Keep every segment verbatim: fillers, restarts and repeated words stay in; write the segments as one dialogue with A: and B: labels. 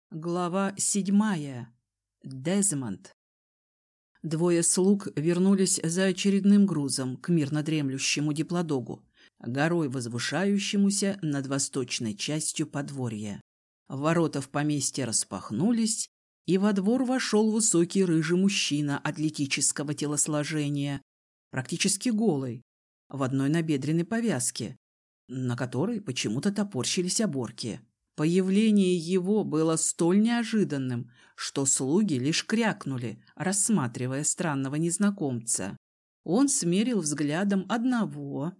A: Глава седьмая. Дезмонд. Двое слуг вернулись за очередным грузом к мирно дремлющему диплодогу, горой возвышающемуся над восточной частью подворья. Ворота в поместье распахнулись, и во двор вошел высокий рыжий мужчина атлетического телосложения, практически голый, в одной набедренной повязке, на которой почему-то топорщились оборки. Появление его было столь неожиданным, что слуги лишь крякнули, рассматривая странного незнакомца. Он смерил взглядом одного,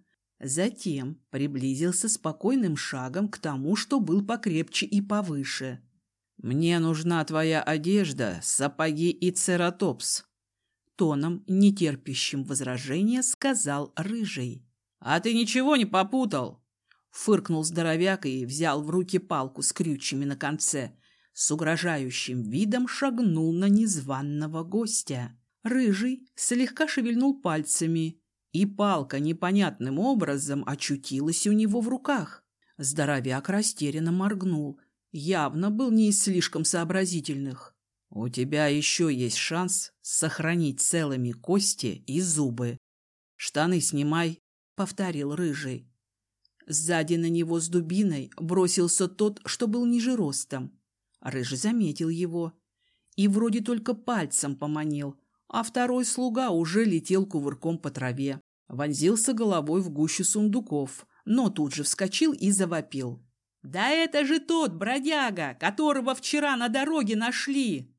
A: затем приблизился спокойным шагом к тому, что был покрепче и повыше. «Мне нужна твоя одежда, сапоги и цератопс», — тоном, нетерпящим возражения, сказал Рыжий. «А ты ничего не попутал?» Фыркнул здоровяк и взял в руки палку с крючьями на конце. С угрожающим видом шагнул на незваного гостя. Рыжий слегка шевельнул пальцами, и палка непонятным образом очутилась у него в руках. Здоровяк растерянно моргнул. Явно был не из слишком сообразительных. «У тебя еще есть шанс сохранить целыми кости и зубы. Штаны снимай», — повторил Рыжий. Сзади на него с дубиной бросился тот, что был ниже ростом. Рыжий заметил его и вроде только пальцем поманил, а второй слуга уже летел кувырком по траве. Вонзился головой в гущу сундуков, но тут же вскочил и завопил. «Да это же тот бродяга, которого вчера на дороге нашли!»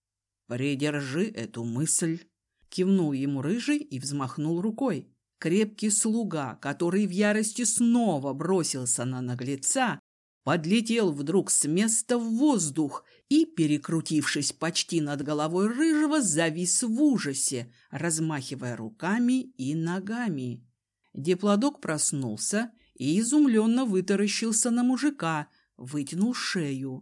A: «Придержи эту мысль!» — кивнул ему Рыжий и взмахнул рукой. Крепкий слуга, который в ярости снова бросился на наглеца, подлетел вдруг с места в воздух и, перекрутившись почти над головой Рыжего, завис в ужасе, размахивая руками и ногами. Диплодок проснулся и изумленно вытаращился на мужика, вытянул шею.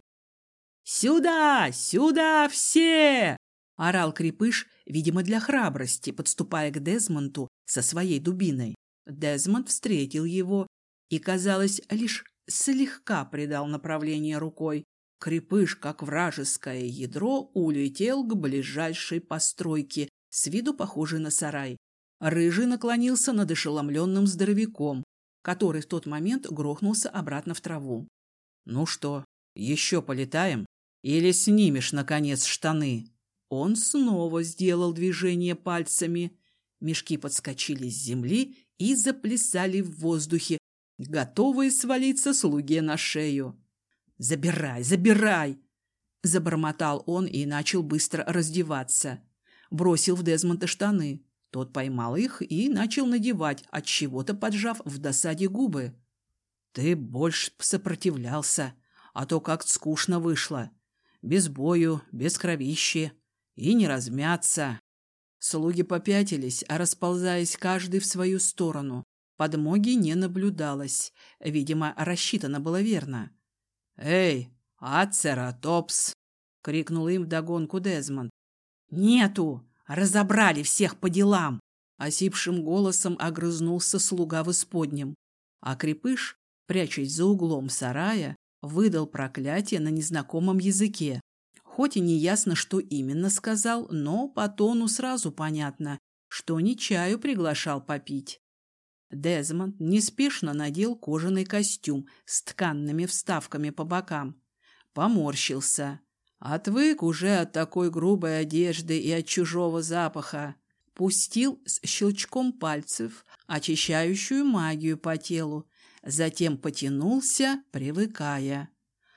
A: «Сюда! Сюда все!» — орал крепыш, видимо, для храбрости, подступая к Дезмонду со своей дубиной. Дезмонд встретил его и, казалось, лишь слегка придал направление рукой. Крепыш, как вражеское ядро, улетел к ближайшей постройке, с виду похожей на сарай. Рыжий наклонился над ошеломленным здоровяком, который в тот момент грохнулся обратно в траву. «Ну что, еще полетаем? Или снимешь, наконец, штаны?» Он снова сделал движение пальцами. Мешки подскочили с земли и заплясали в воздухе, готовые свалиться слуге на шею. «Забирай, забирай!» — забормотал он и начал быстро раздеваться. Бросил в Дезмонда штаны. Тот поймал их и начал надевать, от чего-то поджав в досаде губы. «Ты больше сопротивлялся, а то как скучно вышло. Без бою, без кровищи. И не размяться». Слуги попятились, а расползаясь каждый в свою сторону. Подмоги не наблюдалось. Видимо, рассчитано было верно. «Эй, ацератопс!» — крикнул им вдогонку Дезмонд. «Нету! Разобрали всех по делам!» — осипшим голосом огрызнулся слуга в исподнем. А крепыш, прячась за углом сарая, выдал проклятие на незнакомом языке. Хоть и не ясно, что именно сказал, но по тону сразу понятно, что не чаю приглашал попить. Дезмонд неспешно надел кожаный костюм с тканными вставками по бокам. Поморщился. Отвык уже от такой грубой одежды и от чужого запаха. Пустил с щелчком пальцев очищающую магию по телу. Затем потянулся, привыкая.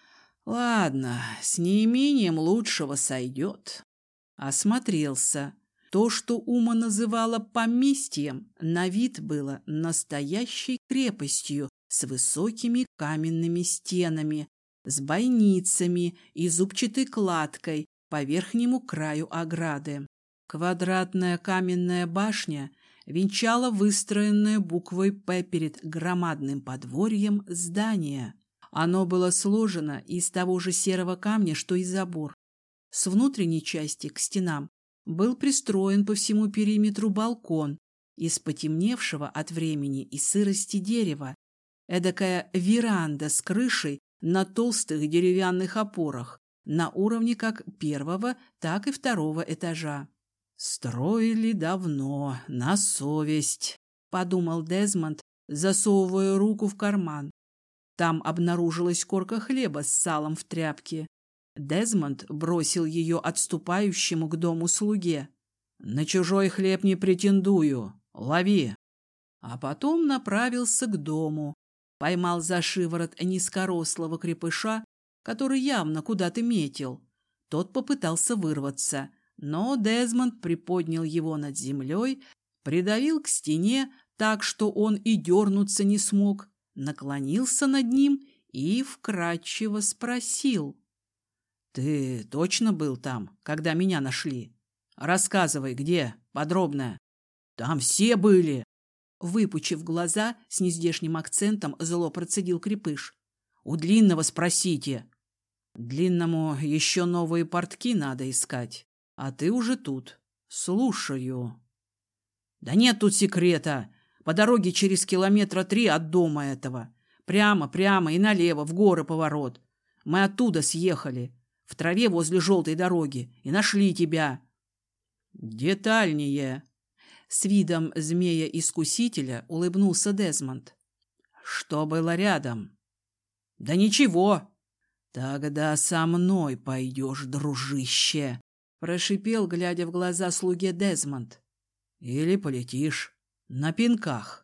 A: «Ладно, с неимением лучшего сойдет». Осмотрелся. То, что Ума называла поместьем, на вид было настоящей крепостью с высокими каменными стенами, с бойницами и зубчатой кладкой по верхнему краю ограды. Квадратная каменная башня венчала выстроенное буквой «П» перед громадным подворьем здание. Оно было сложено из того же серого камня, что и забор. С внутренней части к стенам был пристроен по всему периметру балкон из потемневшего от времени и сырости дерева, эдакая веранда с крышей на толстых деревянных опорах, на уровне как первого, так и второго этажа. «Строили давно, на совесть», — подумал Дезмонд, засовывая руку в карман. Там обнаружилась корка хлеба с салом в тряпке. Дезмонд бросил ее отступающему к дому слуге. «На чужой хлеб не претендую. Лови!» А потом направился к дому. Поймал за шиворот низкорослого крепыша, который явно куда-то метил. Тот попытался вырваться, но Дезмонд приподнял его над землей, придавил к стене так, что он и дернуться не смог, наклонился над ним и вкратчиво спросил. «Ты точно был там, когда меня нашли? Рассказывай, где, подробно». «Там все были!» Выпучив глаза, с нездешним акцентом зло процедил крепыш. «У Длинного спросите». «Длинному еще новые портки надо искать, а ты уже тут. Слушаю». «Да нет тут секрета. По дороге через километра три от дома этого. Прямо, прямо и налево, в горы поворот. Мы оттуда съехали, в траве возле желтой дороги, и нашли тебя». «Детальнее». С видом змея-искусителя улыбнулся Дезмонд. «Что было рядом?» «Да ничего». «Тогда со мной пойдешь, дружище», — прошипел, глядя в глаза слуге Дезмонд. «Или полетишь на пинках».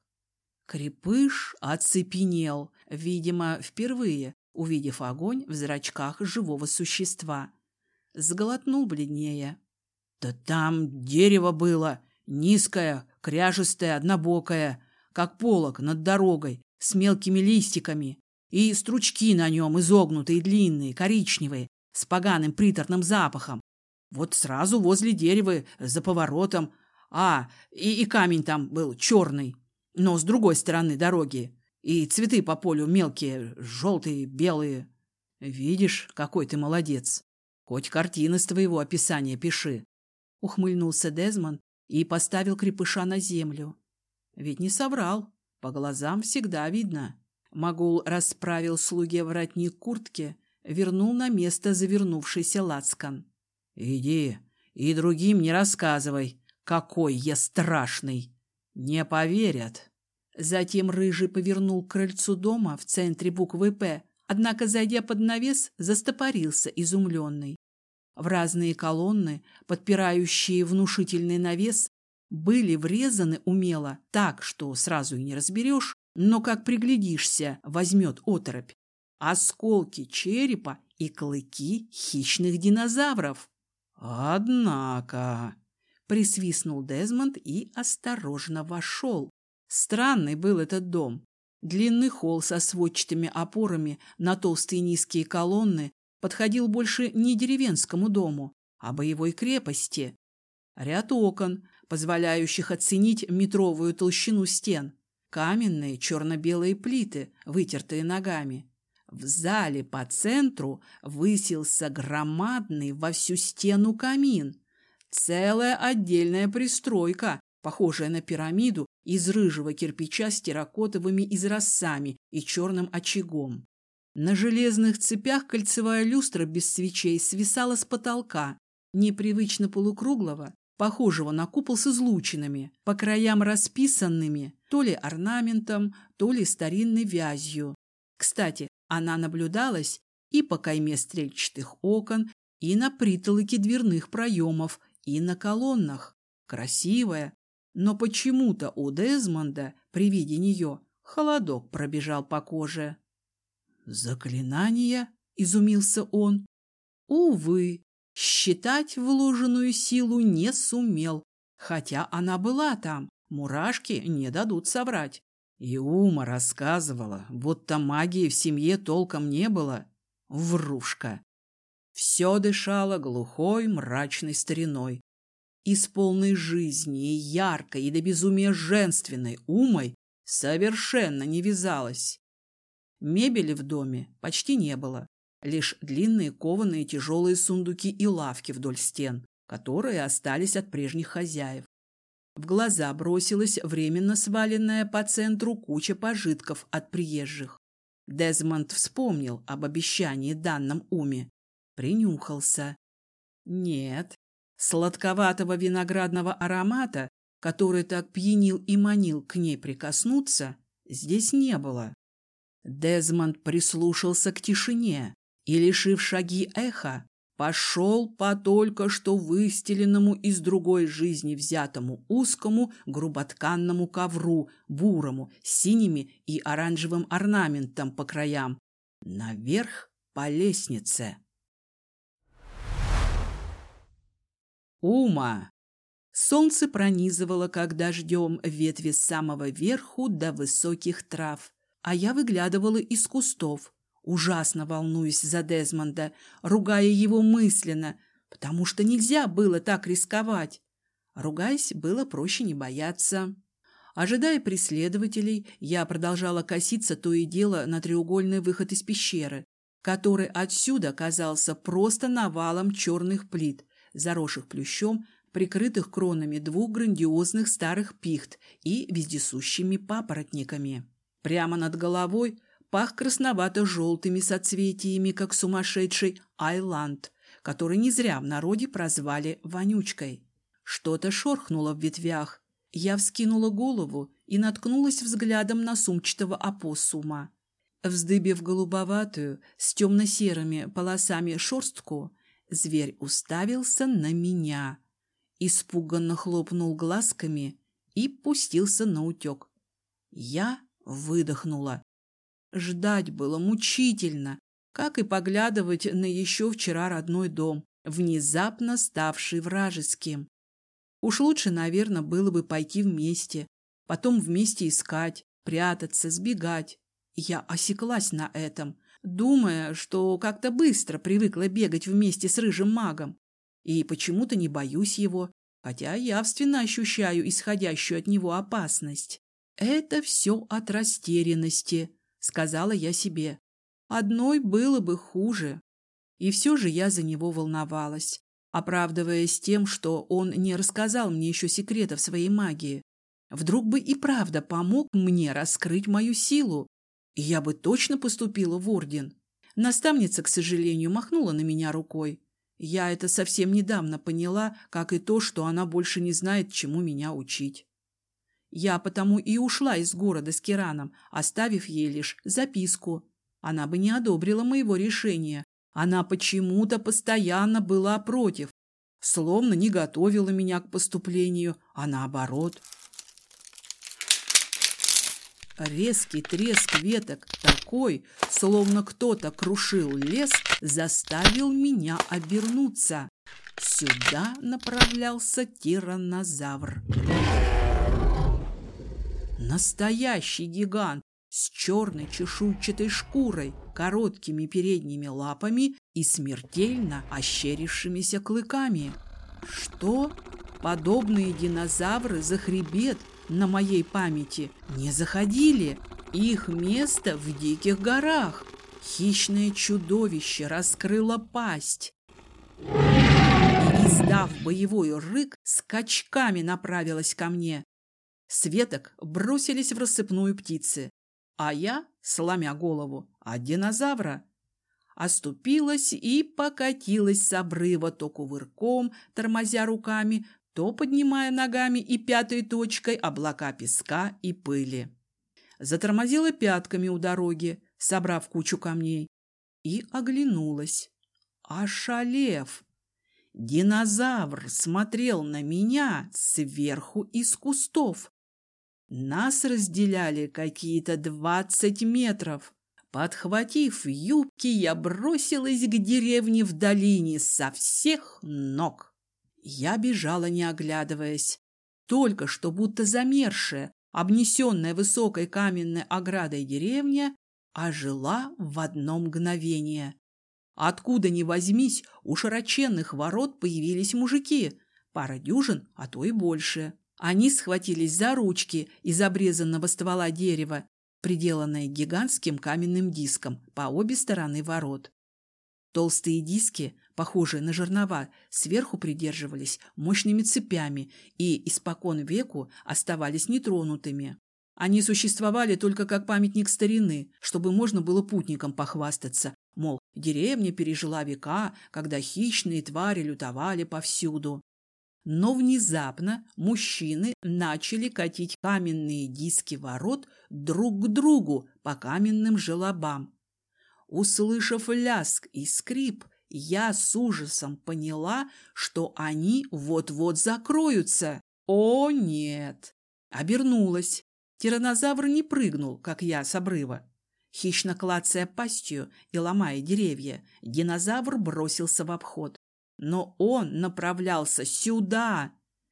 A: Крепыш оцепенел, видимо, впервые увидев огонь в зрачках живого существа. Сглотнул бледнее. «Да там дерево было, низкое, кряжестое, однобокое, как полог над дорогой, с мелкими листиками, и стручки на нем изогнутые, длинные, коричневые, с поганым приторным запахом. Вот сразу возле дерева, за поворотом. А, и, и камень там был черный, но с другой стороны дороги. И цветы по полю мелкие, желтые, белые. Видишь, какой ты молодец. Хоть картины с твоего описания пиши». Ухмыльнулся Дезмонд и поставил крепыша на землю. Ведь не соврал, по глазам всегда видно. Магул расправил слуге воротник куртки, вернул на место завернувшийся лацкан. «Иди и другим не рассказывай, какой я страшный. Не поверят». Затем Рыжий повернул к крыльцу дома в центре буквы «П», однако, зайдя под навес, застопорился изумленный. В разные колонны, подпирающие внушительный навес, были врезаны умело так, что сразу и не разберешь, но, как приглядишься, возьмет оторопь. Осколки черепа и клыки хищных динозавров. «Однако», — присвистнул Дезмонд и осторожно вошел. Странный был этот дом. Длинный холл со сводчатыми опорами на толстые низкие колонны подходил больше не деревенскому дому, а боевой крепости. Ряд окон, позволяющих оценить метровую толщину стен. Каменные черно-белые плиты, вытертые ногами. В зале по центру высился громадный во всю стену камин. Целая отдельная пристройка, похожая на пирамиду из рыжего кирпича с терракотовыми изразцами и черным очагом. На железных цепях кольцевая люстра без свечей свисала с потолка, непривычно полукруглого, похожего на купол с излучинами, по краям расписанными то ли орнаментом, то ли старинной вязью. Кстати, она наблюдалась и по кайме стрельчатых окон, и на притолоке дверных проемов, и на колоннах. Красивая, но почему-то у Дезмонда при виде нее холодок пробежал по коже. «Заклинание?» — изумился он. Увы, считать вложенную силу не сумел, хотя она была там, мурашки не дадут соврать. И Ума рассказывала, будто магии в семье толком не было. Врушка. Все дышало глухой, мрачной стариной. И с полной жизни, и яркой, и до безумия женственной Умой совершенно не вязалось. Мебели в доме почти не было. Лишь длинные кованые тяжелые сундуки и лавки вдоль стен, которые остались от прежних хозяев. В глаза бросилась временно сваленная по центру куча пожитков от приезжих. Дезмонд вспомнил об обещании данном Уме. Принюхался. Нет, сладковатого виноградного аромата, который так пьянил и манил к ней прикоснуться, здесь не было. Дезмонд прислушался к тишине и, лишив шаги эха, пошел по только что выстеленному из другой жизни взятому узкому груботканному ковру, бурому, с синими и оранжевым орнаментом по краям, наверх по лестнице. Ума! Солнце пронизывало, как дождем, ветви с самого верху до высоких трав, а я выглядывала из кустов, ужасно волнуюсь за Дезмонда, ругая его мысленно, потому что нельзя было так рисковать. Ругаясь, было проще не бояться. Ожидая преследователей, я продолжала коситься то и дело на треугольный выход из пещеры, который отсюда казался просто навалом черных плит, заросших плющом, прикрытых кронами двух грандиозных старых пихт и вездесущими папоротниками. Прямо над головой пах красновато-желтыми соцветиями, как сумасшедший айланд, который не зря в народе прозвали вонючкой. Что-то шорхнуло в ветвях. Я вскинула голову и наткнулась взглядом на сумчатого опоссума. Вздыбив голубоватую, с темно-серыми полосами шерстку, зверь уставился на меня, испуганно хлопнул глазками и пустился наутек. Я выдохнула. Ждать было мучительно, как и поглядывать на еще вчера родной дом, внезапно ставший вражеским. Уж лучше, наверное, было бы пойти вместе, потом вместе искать, прятаться, сбегать. Я осеклась на этом, думая, что как-то быстро привыкла бегать вместе с рыжим магом. И почему-то не боюсь его, хотя явственно ощущаю исходящую от него опасность. Это все от растерянности, сказала я себе. Одной было бы хуже. И все же я за него волновалась, оправдываясь тем, что он не рассказал мне еще секретов своей магии. Вдруг бы и правда помог мне раскрыть мою силу, и я бы точно поступила в орден. Наставница, к сожалению, махнула на меня рукой. Я это совсем недавно поняла, как и то, что она больше не знает, чему меня учить. Я потому и ушла из города с Кираном, оставив ей лишь записку. Она бы не одобрила моего решения. Она почему-то постоянно была против, словно не готовила меня к поступлению, а наоборот. Резкий треск веток, такой, словно кто-то крушил лес, заставил меня обернуться. Сюда направлялся тираннозавр. Настоящий гигант с черной чешуйчатой шкурой, короткими передними лапами и смертельно ощерившимися клыками. Что? Подобные динозавры за хребет на моей памяти не заходили. Их место в диких горах. Хищное чудовище раскрыло пасть и, издав боевой рык, скачками направилось ко мне. С веток бросились в рассыпную птицы, а я, сломя голову от динозавра, оступилась и покатилась с обрыва то кувырком, тормозя руками, то поднимая ногами и пятой точкой облака песка и пыли. Затормозила пятками у дороги, собрав кучу камней, и оглянулась. Ошалев! Динозавр смотрел на меня сверху из кустов. Нас разделяли какие-то двадцать метров. Подхватив юбки, я бросилась к деревне в долине со всех ног. Я бежала, не оглядываясь. Только что будто замерзшая, обнесенная высокой каменной оградой деревня, ожила в одно мгновение. Откуда ни возьмись, у широченных ворот появились мужики, пара дюжин, а то и больше. Они схватились за ручки из обрезанного ствола дерева, приделанные гигантским каменным диском по обе стороны ворот. Толстые диски, похожие на жернова, сверху придерживались мощными цепями и испокон веку оставались нетронутыми. Они существовали только как памятник старины, чтобы можно было путникам похвастаться. Мол, деревня пережила века, когда хищные твари лютовали повсюду. Но внезапно мужчины начали катить каменные диски ворот друг к другу по каменным желобам. Услышав ляск и скрип, я с ужасом поняла, что они вот-вот закроются. О, нет! Обернулась. Тираннозавр не прыгнул, как я, с обрыва. Хищно клацая пастью и ломая деревья, динозавр бросился в обход. Но он направлялся сюда.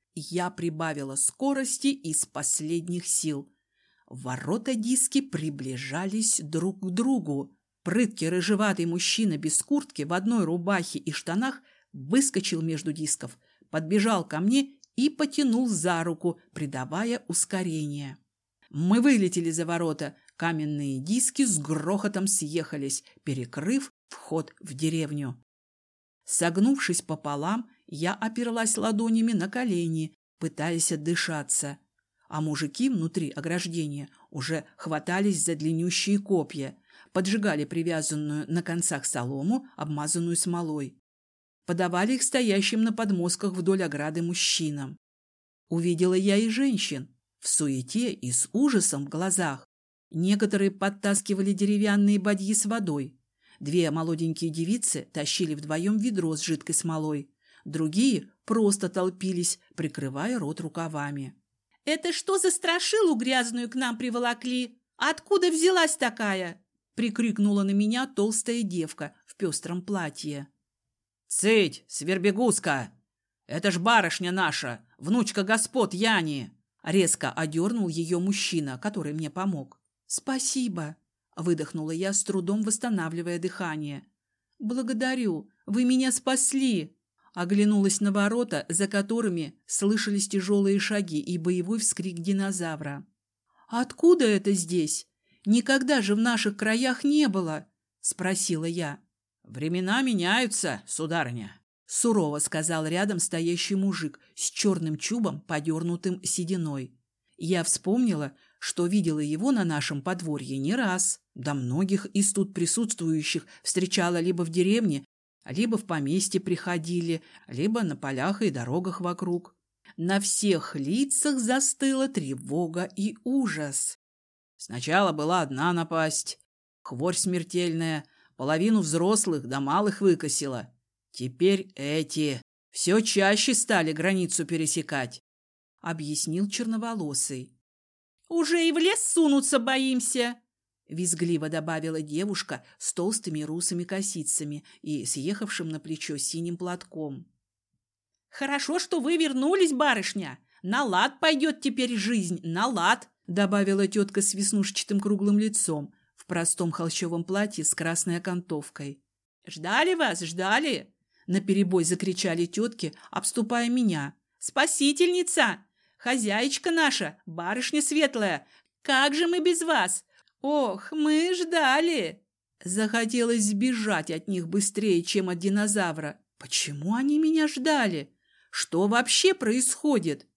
A: Я прибавила скорости из последних сил. Ворота-диски приближались друг к другу. Прыткий рыжеватый мужчина без куртки в одной рубахе и штанах выскочил между дисков, подбежал ко мне и потянул за руку, придавая ускорение. Мы вылетели за ворота. Каменные диски с грохотом съехались, перекрыв вход в деревню. Согнувшись пополам, я оперлась ладонями на колени, пытаясь отдышаться. А мужики внутри ограждения уже хватались за длиннющие копья, поджигали привязанную на концах солому, обмазанную смолой. Подавали их стоящим на подмостках вдоль ограды мужчинам. Увидела я и женщин, в суете и с ужасом в глазах. Некоторые подтаскивали деревянные бадьи с водой. Две молоденькие девицы тащили вдвоем ведро с жидкой смолой. Другие просто толпились, прикрывая рот рукавами. — Это что за страшилу грязную к нам приволокли? Откуда взялась такая? — прикрикнула на меня толстая девка в пестром платье. — Цыть, свербегуска! Это ж барышня наша, внучка господ Яни! — резко одернул ее мужчина, который мне помог. — Спасибо! — выдохнула я, с трудом восстанавливая дыхание. — Благодарю, вы меня спасли! Оглянулась на ворота, за которыми слышались тяжелые шаги и боевой вскрик динозавра. — Откуда это здесь? Никогда же в наших краях не было! — спросила я. — Времена меняются, сударыня! — сурово сказал рядом стоящий мужик с черным чубом, подернутым сединой. Я вспомнила, что видела его на нашем подворье не раз. Да многих из тут присутствующих встречала либо в деревне, либо в поместье приходили, либо на полях и дорогах вокруг. На всех лицах застыла тревога и ужас. Сначала была одна напасть, хворь смертельная, половину взрослых да малых выкосила. Теперь эти все чаще стали границу пересекать, — объяснил черноволосый. — Уже и в лес сунуться боимся, — визгливо добавила девушка с толстыми русыми косицами и съехавшим на плечо синим платком. — Хорошо, что вы вернулись, барышня. На лад пойдет теперь жизнь, на лад, — добавила тетка с веснушчатым круглым лицом в простом холщовом платье с красной окантовкой. — Ждали вас, ждали! — наперебой закричали тетки, обступая меня. — Спасительница! Хозяечка наша, барышня светлая! Как же мы без вас? Ох, мы ждали! Захотелось сбежать от них быстрее, чем от динозавра. Почему они меня ждали? Что вообще происходит?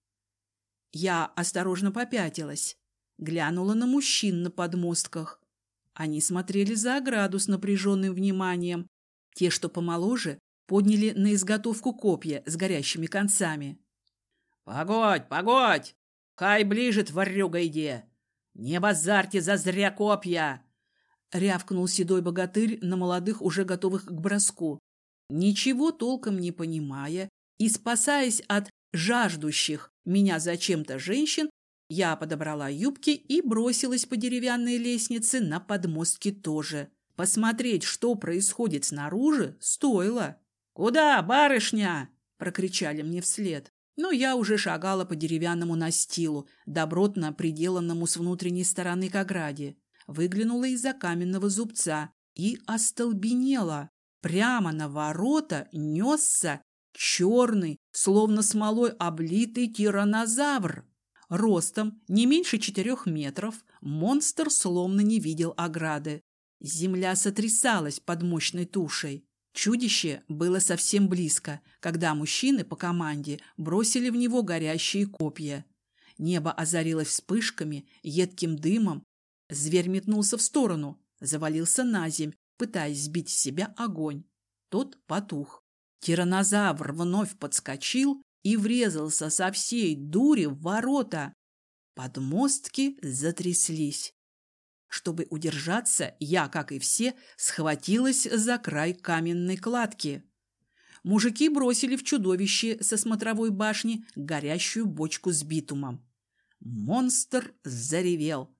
A: Я осторожно попятилась, глянула на мужчин на подмостках. Они смотрели за ограду с напряженным вниманием. Те, что помоложе, подняли на изготовку копья с горящими концами. — Погодь, погодь! Хай ближе, тварюга, иди! Не базарьте зазря копья! — рявкнул седой богатырь на молодых, уже готовых к броску. Ничего толком не понимая и спасаясь от жаждущих меня зачем-то женщин, я подобрала юбки и бросилась по деревянной лестнице на подмостки тоже. Посмотреть, что происходит снаружи, стоило. «Куда, барышня?» – прокричали мне вслед. Но я уже шагала по деревянному настилу, добротно приделанному с внутренней стороны к ограде. Выглянула из-за каменного зубца и остолбенела. Прямо на ворота несся черный, словно смолой облитый тираннозавр. Ростом не меньше четырех метров монстр словно не видел ограды. Земля сотрясалась под мощной тушей. Чудище было совсем близко, когда мужчины по команде бросили в него горящие копья. Небо озарилось вспышками, едким дымом. Зверь метнулся в сторону, завалился на земь, пытаясь сбить с себя огонь. Тот потух. Тираннозавр вновь подскочил и врезался со всей дури в ворота. Подмостки затряслись. Чтобы удержаться, я, как и все, схватилась за край каменной кладки. Мужики бросили в чудовище со смотровой башни горящую бочку с битумом. Монстр заревел,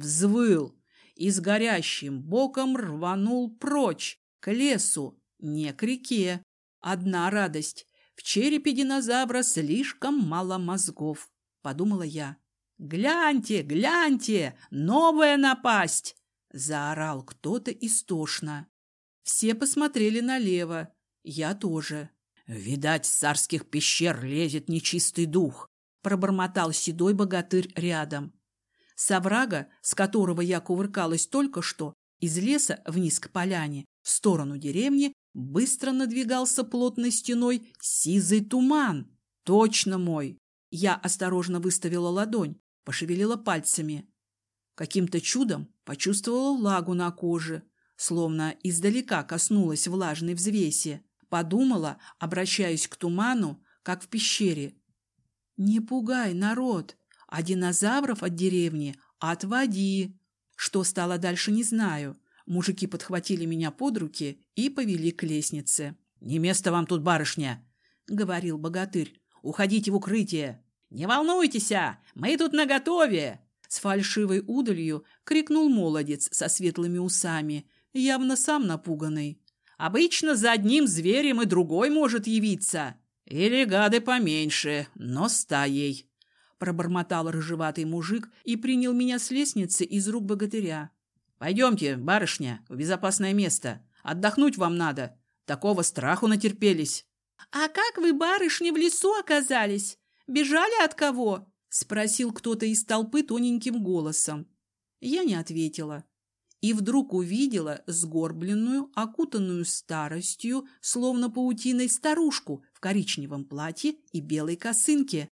A: взвыл и с горящим боком рванул прочь, к лесу, не к реке. Одна радость — в черепе динозавра слишком мало мозгов, подумала я. «Гляньте, гляньте! Новая напасть!» — заорал кто-то истошно. Все посмотрели налево. Я тоже. «Видать, с царских пещер лезет нечистый дух», — пробормотал седой богатырь рядом. С оврага, с которого я кувыркалась только что, из леса вниз к поляне, в сторону деревни, быстро надвигался плотной стеной сизый туман. Точно мой. Я осторожно выставила ладонь, пошевелила пальцами. Каким-то чудом почувствовала влагу на коже, словно издалека коснулась влажной взвеси. Подумала, обращаясь к туману, как в пещере. «Не пугай, народ, а динозавров от деревни отводи». Что стало дальше, не знаю. Мужики подхватили меня под руки и повели к лестнице. «Не место вам тут, барышня», — говорил богатырь. «Уходите в укрытие». «Не волнуйтесь, мы тут наготове!» С фальшивой удалью крикнул молодец со светлыми усами, явно сам напуганный. «Обычно за одним зверем и другой может явиться. Или гады поменьше, но стаей», — пробормотал рыжеватый мужик и принял меня с лестницы из рук богатыря. «Пойдемте, барышня, в безопасное место. Отдохнуть вам надо. Такого страху натерпелись». «А как вы, барышни, в лесу оказались? Бежали от кого?» — спросил кто-то из толпы тоненьким голосом. Я не ответила. И вдруг увидела сгорбленную, окутанную старостью, словно паутиной старушку в коричневом платье и белой косынке.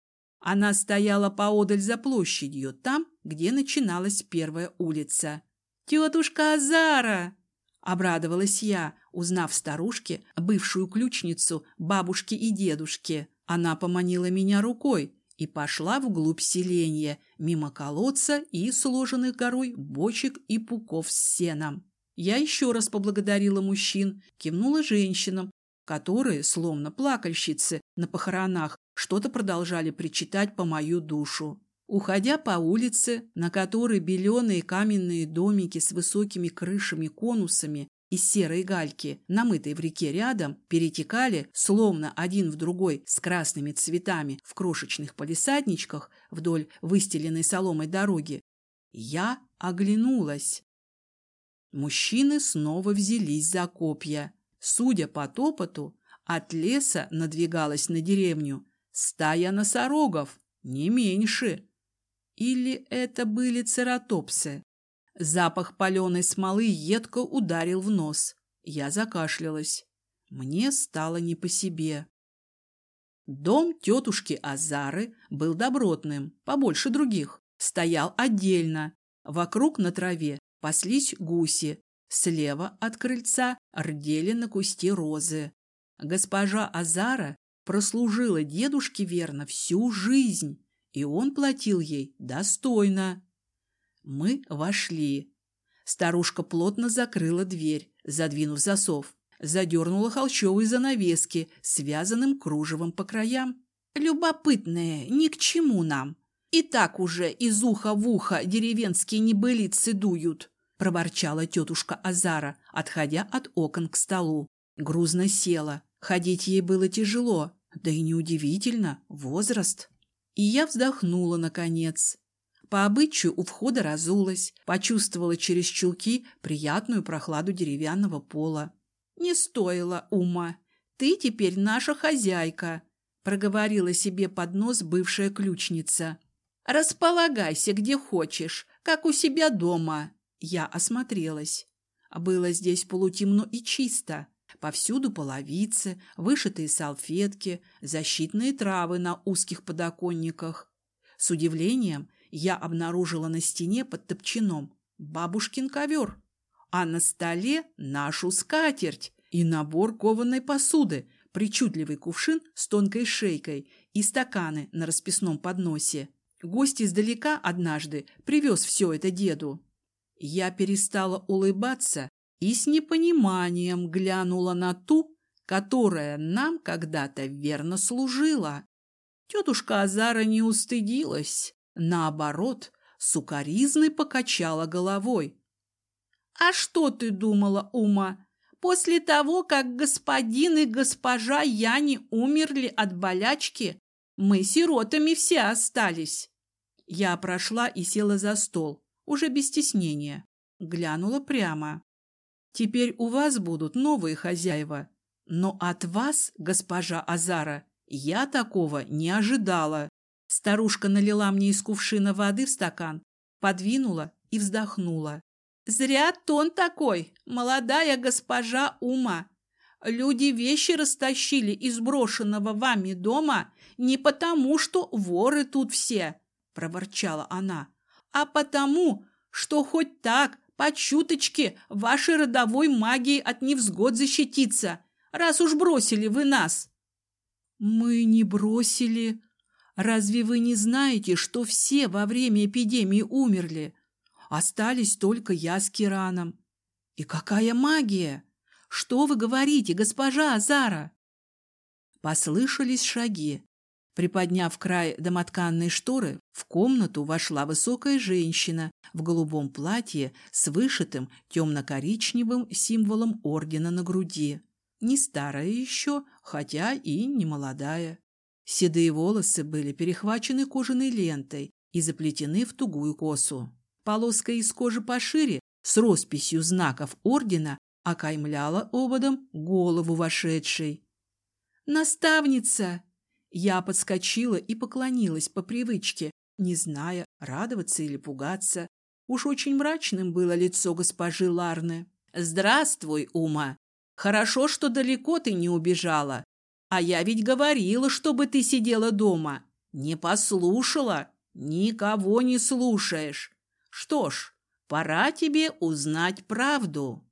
A: Она стояла поодаль за площадью, там, где начиналась первая улица. «Тетушка Азара!» — обрадовалась я, узнав в старушке бывшую ключницу бабушки и дедушки. Она поманила меня рукой и пошла вглубь селенья, мимо колодца и сложенных горой бочек и пуков с сеном. Я еще раз поблагодарила мужчин, кивнула женщинам, которые, словно плакальщицы на похоронах, что-то продолжали причитать по мою душу. Уходя по улице, на которой беленые каменные домики с высокими крышами-конусами из серой гальки, намытой в реке рядом, перетекали, словно один в другой, с красными цветами в крошечных палисадничках вдоль выстеленной соломой дороги, я оглянулась. Мужчины снова взялись за копья. Судя по топоту, от леса надвигалась на деревню стая носорогов, не меньше. Или это были цератопсы? Запах паленой смолы едко ударил в нос. Я закашлялась. Мне стало не по себе. Дом тетушки Азары был добротным, побольше других. Стоял отдельно. Вокруг на траве паслись гуси. Слева от крыльца рдели на кусте розы. Госпожа Азара прослужила дедушке верно всю жизнь, и он платил ей достойно. Мы вошли. Старушка плотно закрыла дверь, задвинув засов, задернула холщовые занавески, связанным кружевом по краям. «Любопытные, ни к чему нам. И так уже из уха в ухо деревенские небылицы дуют», проворчала тетушка Азара, отходя от окон к столу. Грузно села. Ходить ей было тяжело, да и неудивительно, возраст. И я вздохнула, наконец. По обычаю у входа разулась, почувствовала через чулки приятную прохладу деревянного пола. «Не стоило, Ума. Ты теперь наша хозяйка», — проговорила себе под нос бывшая ключница. «Располагайся где хочешь, как у себя дома». Я осмотрелась. Было здесь полутемно и чисто. Повсюду половицы, вышитые салфетки, защитные травы на узких подоконниках. С удивлением я обнаружила на стене под топчаном бабушкин ковер. а на столе нашу скатерть и набор кованой посуды, причудливый кувшин с тонкой шейкой и стаканы на расписном подносе. Гость издалека однажды привез все это деду. Я перестала улыбаться и с непониманием глянула на ту, которая нам когда-то верно служила. Тетушка Азара не устыдилась, наоборот, сукоризной покачала головой. «А что ты думала, Ума? После того, как господин и госпожа Яни умерли от болячки, мы сиротами все остались». Я прошла и села за стол, уже без стеснения. Глянула прямо. «Теперь у вас будут новые хозяева, но от вас, госпожа Азара, я такого не ожидала». Старушка налила мне из кувшина воды в стакан, подвинула и вздохнула. «Зря тон такой, молодая госпожа Ума. Люди вещи растащили из брошенного вами дома не потому, что воры тут все, — проворчала она, — а потому, что хоть так, по чуточке, вашей родовой магией от невзгод защититься, раз уж бросили вы нас». «Мы не бросили. Разве вы не знаете, что все во время эпидемии умерли? Остались только я с Кираном. И какая магия! Что вы говорите, госпожа Азара?» Послышались шаги. Приподняв край домотканной шторы, в комнату вошла высокая женщина в голубом платье с вышитым темно-коричневым символом ордена на груди. Не старая еще, хотя и не молодая. Седые волосы были перехвачены кожаной лентой и заплетены в тугую косу. Полоска из кожи пошире с росписью знаков ордена окаймляла ободом голову вошедшей. «Наставница!» Я подскочила и поклонилась по привычке, не зная, радоваться или пугаться. Уж очень мрачным было лицо госпожи Ларны. «Здравствуй, Ума! Хорошо, что далеко ты не убежала. А я ведь говорила, чтобы ты сидела дома. Не послушала, никого не слушаешь. Что ж, пора тебе узнать правду».